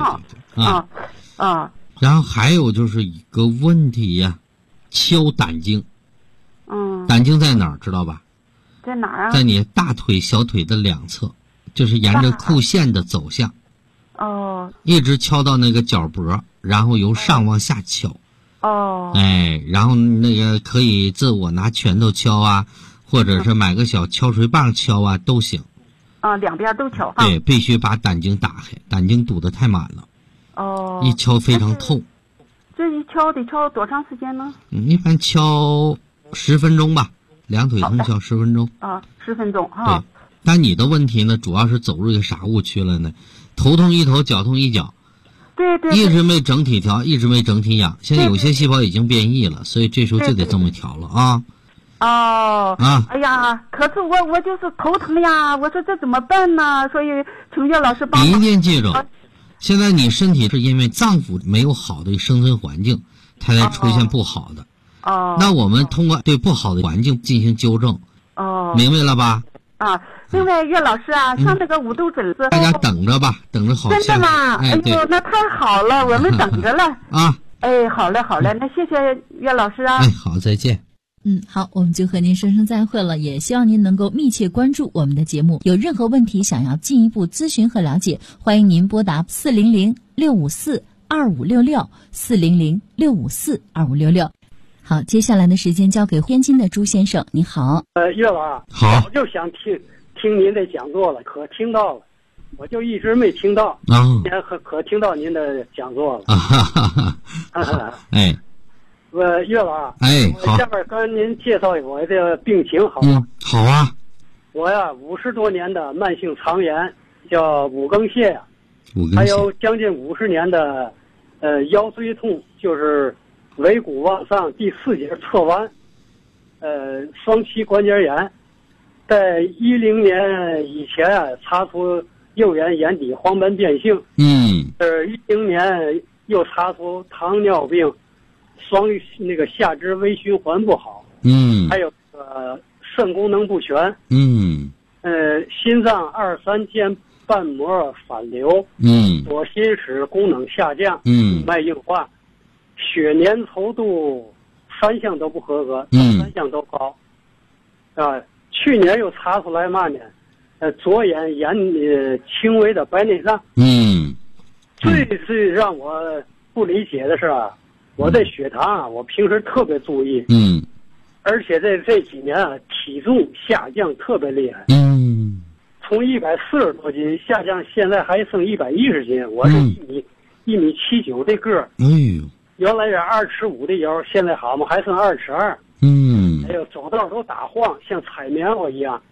然后还有就是一个问题呀，敲胆经。胆经在哪儿知道吧？ 在哪儿啊？ 在你大腿、小腿的2侧，就是沿着裤线的走向。一直敲到那个脚脖，然后由上往下敲。然后那个可以自我拿拳头敲啊，或者是买个小敲锤棒敲啊，都行。 两边都敲。 对，必须把胆经打开，胆经堵得太满了。一敲非常痛。 这一敲得敲多长时间呢？ 一般敲10分钟吧，2腿同敲10分钟。 10分钟哈。 对，但你的问题呢，主要是走入一个啥误区了呢？头痛一头，脚痛一脚。 对。 一直没整体调，一直没整体养，现在有些细胞已经变异了，所以这时候就得这么调了啊。 哎呀，可是我就是头疼呀，我说这怎么办呢？所以请岳老师帮忙。 一定记住，现在你身体是因为脏腑没有好的生存环境，它才出现不好的。那我们通过对不好的环境进行纠正。明白了吧？ 另外岳老师啊，像那个五豆籽子， 大家等着吧，等着好。 真的吗？哎呦，那太好了，我们等着了。好嘞，那谢谢岳老师啊。 好，再见。 好，我们就和您说声再会了，也希望您能够密切关注我们的节目。有任何问题想要进一步咨询和了解，欢迎您拨打400-654-2566，400-654-2566。好，接下来的时间交给天津的朱先生，你好。 岳老， 好， 我就想听您的讲座了，可听到了，我就一直没听到，可听到您的讲座了。岳老，我下边跟您介绍我的病情好吗？ 好啊。 我呀，50多年的慢性肠炎，叫五更泻呀，还有将近50年的腰椎痛，就是尾骨往上第4节侧弯，双膝关节炎。在10年以前啊，查出右眼眼底黄斑变性。10年又查出糖尿病。那个下肢微循环不好，还有肾功能不全，心脏2、3间瓣膜反流，左心室功能下降，脉硬化，血粘稠度3项都不合格，3项都高，去年又查出来嘛呢？左眼轻微的白内障，最让我不理解的是我这血糖我平时特别注意，而且这几年体重下降特别厉害，从140多斤下降，现在还剩110斤，我是1米79的个儿，原来是2尺5的腰，现在好嘛还剩2尺2，还有走道都打晃，像踩棉花一样，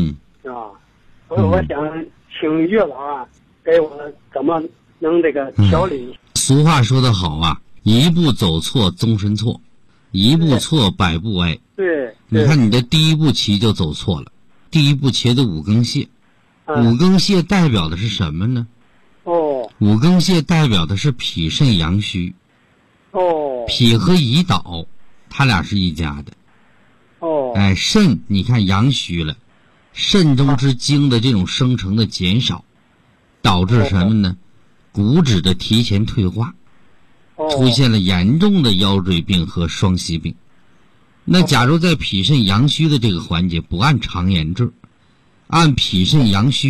我想请岳老给我怎么能这个调理。 俗话说得好啊。一步走错终身错，一步错百步歪。 对， 你看你的第一步棋就走错了，第一步棋的五更泻，五更泻代表的是什么呢？五更泻代表的是脾肾阳虚。脾和胰岛，他俩是一家的。肾你看阳虚了，肾中之精的这种生成的减少，导致什么呢？骨质的提前退化。出现了严重的腰椎病和双膝病。那假如在脾肾阳虚的这个环节不按常言治，按脾肾阳虚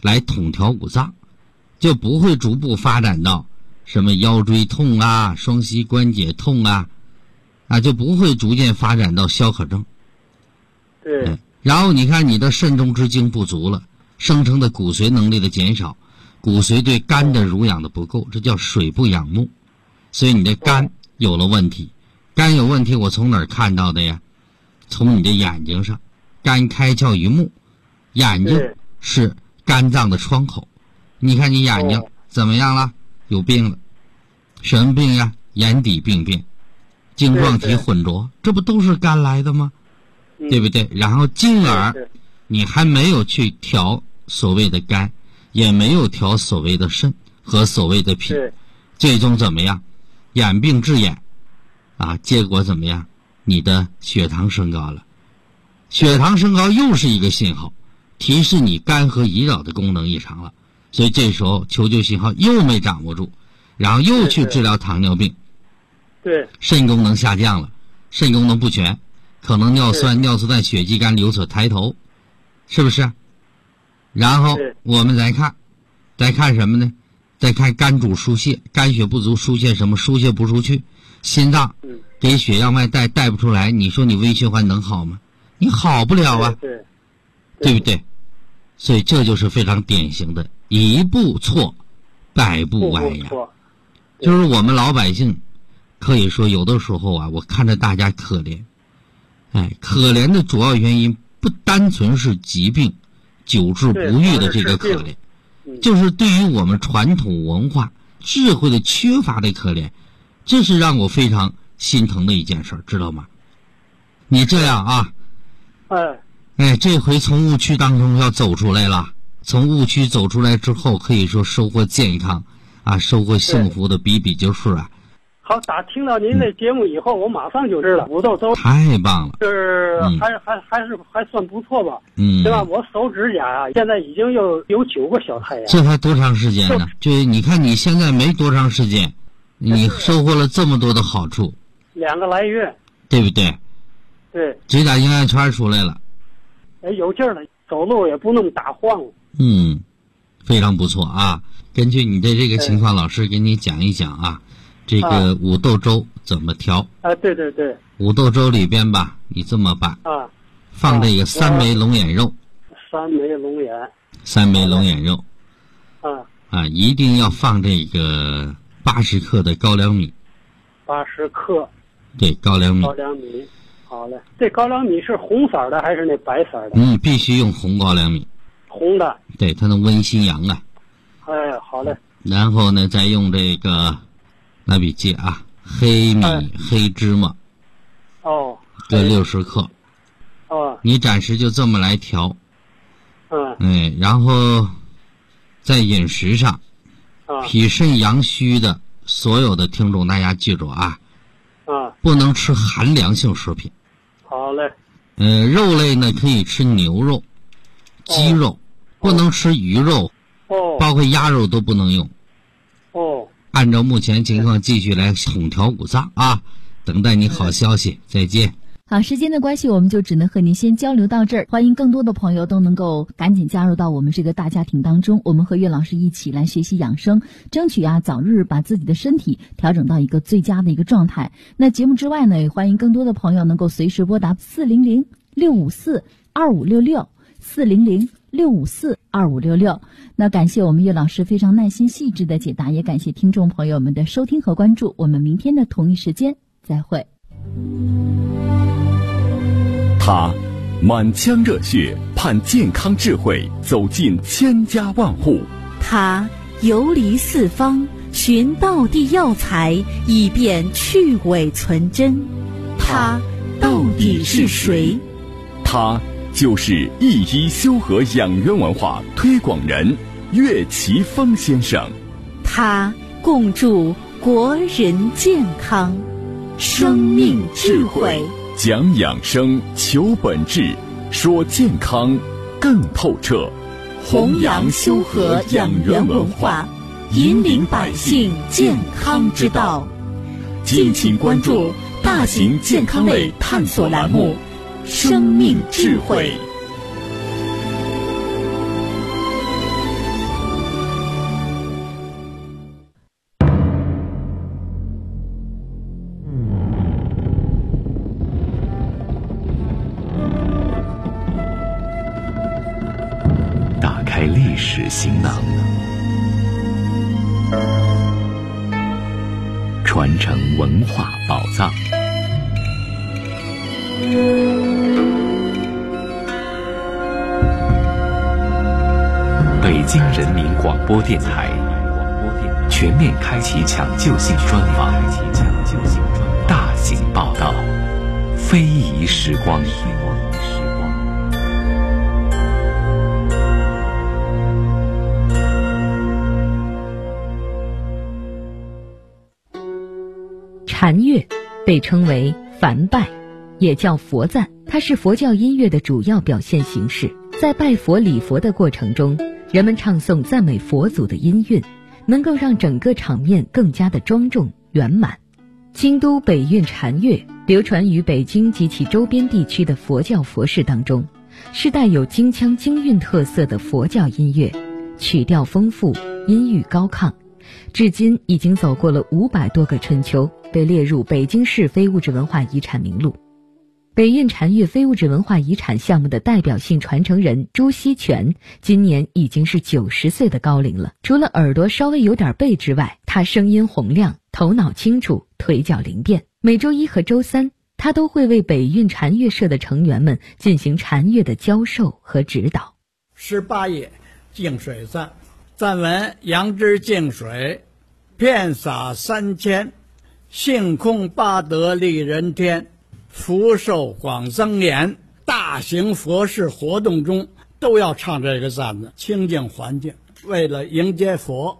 来统调五脏，就不会逐步发展到什么腰椎痛啊、双膝关节痛啊，就不会逐渐发展到消渴症。 对。 然后你看你的肾中之精不足了，生成的骨髓能力的减少，骨髓对肝的濡养的不够，这叫水不养目，所以你的肝有了问题。肝有问题我从哪儿看到的呀？从你的眼睛上，肝开窍于目，眼睛是肝脏的窗口。你看你眼睛怎么样了？有病了。什么病呀？眼底病变，晶状体混浊，这不都是肝来的吗？对不对？然后进而你还没有去调所谓的肝，也没有调所谓的肾和所谓的脾，最终怎么样？眼病致眼结果怎么样？你的血糖升高了。血糖升高又是一个信号，提示你肝和胰岛的功能异常了。所以这时候求救信号又没掌握住，然后又去治疗糖尿病。 对， 肾功能下降了，肾功能不全，可能尿酸、尿素氮、血迹肝瘤所抬头，是不是？然后我们再看什么呢？再看肝主疏泄，肝血不足，疏泄什么？疏泄不出去，心脏给血要脉带不出来，你说你微循环能好吗？你好不了啊，对不对？所以这就是非常典型的一步错，百步歪呀。就是我们老百姓可以说有的时候我看着大家可怜，可怜的主要原因不单纯是疾病久治不愈的这个可怜，就是对于我们传统文化智慧的缺乏的可怜，这是让我非常心疼的一件事，知道吗？你这样这回从误区当中要走出来了，从误区走出来之后，可以说收获健康收获幸福的比比就是好，听到您的节目以后，我马上就知了。五豆粥太棒了， 就是还算不错吧。对吧？我手指甲现在已经有9个小太阳。 这才多长时间呢？就你看你现在没多长时间，你收获了这么多的好处。 2个来月， 对不对？ 对。 指甲硬爱圈出来了。 有劲儿了，走路也不那么打晃。 非常不错根据你的这个情况，老师给你讲一讲这个五豆粥怎么调？ 对对对。 五豆粥里边吧，你这么办放这个3枚龙眼肉。 3枚龙眼。 3枚龙眼肉。一定要放这个80克的高粱米。 80克。 对，高粱米。 高粱米。好嘞，这高粱米是红色的还是那白色的？ 必须用红高粱米。 红的。 对，它能温心阳好嘞。 然后呢，再用这个拿笔记黑米、黑芝麻。各60克。你暂时就这么来调。然后在饮食上，脾肾阳虚的所有的听众，大家记住不能吃寒凉性食品。 好嘞。 肉类呢可以吃牛肉、鸡肉，不能吃鱼肉，包括鸭肉都不能用。按照目前情况继续来统调五脏等待你好消息，再见。 好，时间的关系，我们就只能和您先交流到这儿。欢迎更多的朋友都能够赶紧加入到我们这个大家庭当中，我们和岳老师一起来学习养生，争取早日把自己的身体调整到一个最佳的一个状态。那节目之外呢，也欢迎更多的朋友能够随时拨打400-654-2566，400-654-2566。那感谢我们岳老师非常耐心细致的解答，也感谢听众朋友们的收听和关注。我们明天的同一时间再会。 他满腔热血盼健康智慧走进千家万户， 他游离四方寻道地药材以便去伪存真，他到底是谁？ 他就是一医修和养元文化推广人岳奇峰先生。 他共筑国人健康生命智慧， 讲养生求本质，说健康更透彻， 弘扬修和养元文化，引领百姓健康之道。 敬请关注大型健康类探索栏目生命智慧。 历史行囊，传承文化宝藏。北京人民广播电台全面开启抢救性专访，大型报道，非遗时光。 禅乐被称为梵拜，也叫佛赞，它是佛教音乐的主要表现形式。在拜佛礼佛的过程中，人们唱诵赞美佛祖的音韵，能够让整个场面更加的庄重圆满。京都北韵禅乐流传于北京及其周边地区的佛教佛事当中，是带有京腔京韵特色的佛教音乐，曲调丰富，音域高亢，至今已经走过了500多个春秋，被列入北京市非物质文化遗产名录。北韵禅乐非物质文化遗产项目的代表性传承人朱锡全今年已经是90岁的高龄了。除了耳朵稍微有点背之外，他声音洪亮，头脑清楚，腿脚灵便。每周一和周三，他都会为北韵禅乐社的成员们进行禅乐的教授和指导。 18页净水赞，赞文：杨枝净水，遍洒3000，性空八德利人天，福寿广增延。大型佛事活动中都要唱这个赞子，清净环境，为了迎接佛。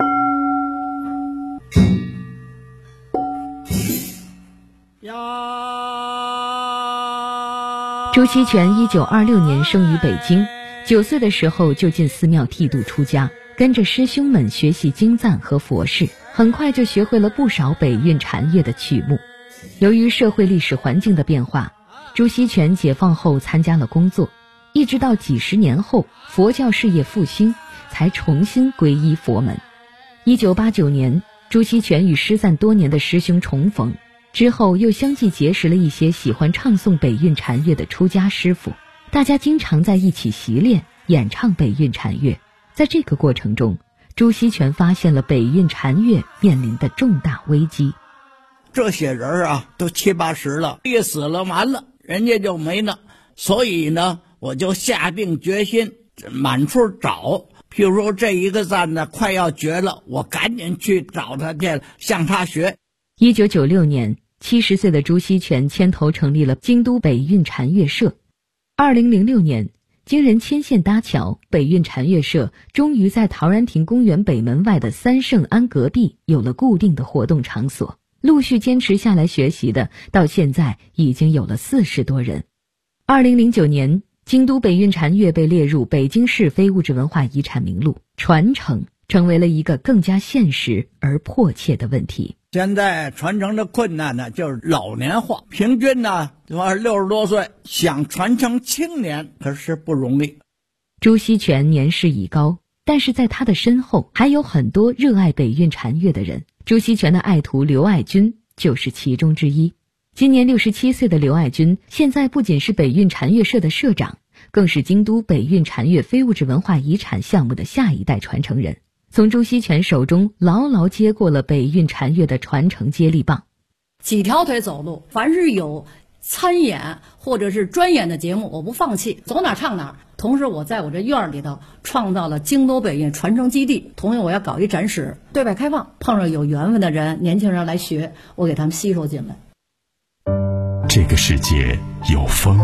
朱锡全1926年生于北京，9岁的时候就进寺庙剃度出家，跟着师兄们学习经赞和佛事，很快就学会了不少北韵禅乐的曲目。由于社会历史环境的变化，朱锡全解放后参加了工作，一直到几十年后佛教事业复兴，才重新皈依佛门。1989年，朱锡全与失散多年的师兄重逢，之后又相继结识了一些喜欢唱诵北韵禅乐的出家师傅，大家经常在一起习练演唱北韵禅乐。在这个过程中，朱锡全发现了北韵禅乐面临的重大危机。 这些人啊，都70、80了，一死了完了，人家就没了。所以呢，我就下定决心满处找。譬如说这一个赞呢快要绝了，我赶紧去找他去，向他学。 1996年，70岁的朱锡全牵头成立了京都北韵禅乐社。2006年，经人牵线搭桥，北韵禅乐社终于在陶然亭公园北门外的三圣庵隔壁有了固定的活动场所。陆续坚持下来学习的，到现在已经有了40多人。2009年，京都北韵禅乐被列入北京市非物质文化遗产名录，传承成为了一个更加现实而迫切的问题。 现在传承的困难呢，就是老年化，平均呢60多岁，想传承青年可是不容易。 朱锡全年事已高，但是在他的身后还有很多热爱北韵禅乐的人。朱锡全的爱徒刘爱军就是其中之一。今年67岁的刘爱军，现在不仅是北韵禅乐社的社长，更是京都北韵禅乐非物质文化遗产项目的下一代传承人，从朱锡全手中牢牢接过了北韵禅乐的传承接力棒。 几条腿走路，凡是有参演或者是专演的节目，我不放弃，走哪唱哪。同时我在我这院里头创造了京都北韵传承基地，同时我要搞一展示，对外开放，碰上有缘分的人，年轻人来学，我给他们吸收进来。 这个世界有风，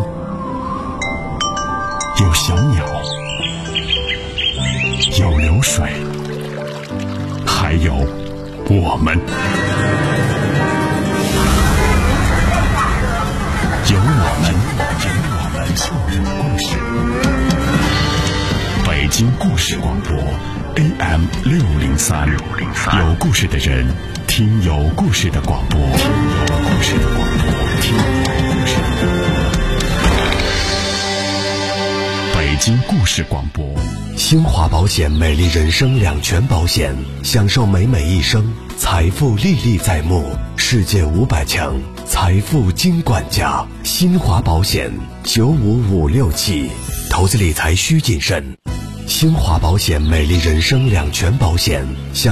有小鸟，有流水，还有我们。有我们说故事。北京故事广播 AM 603，有故事的人听有故事的广播，听有故事的广播，听有故事的广播。北京故事广播。 新华保险美丽人生2全保险，享受美美一生，财富历历在目，世界500强财富金管家。新华保险95567，投资理财需谨慎。 新华保险美丽人生两全保险。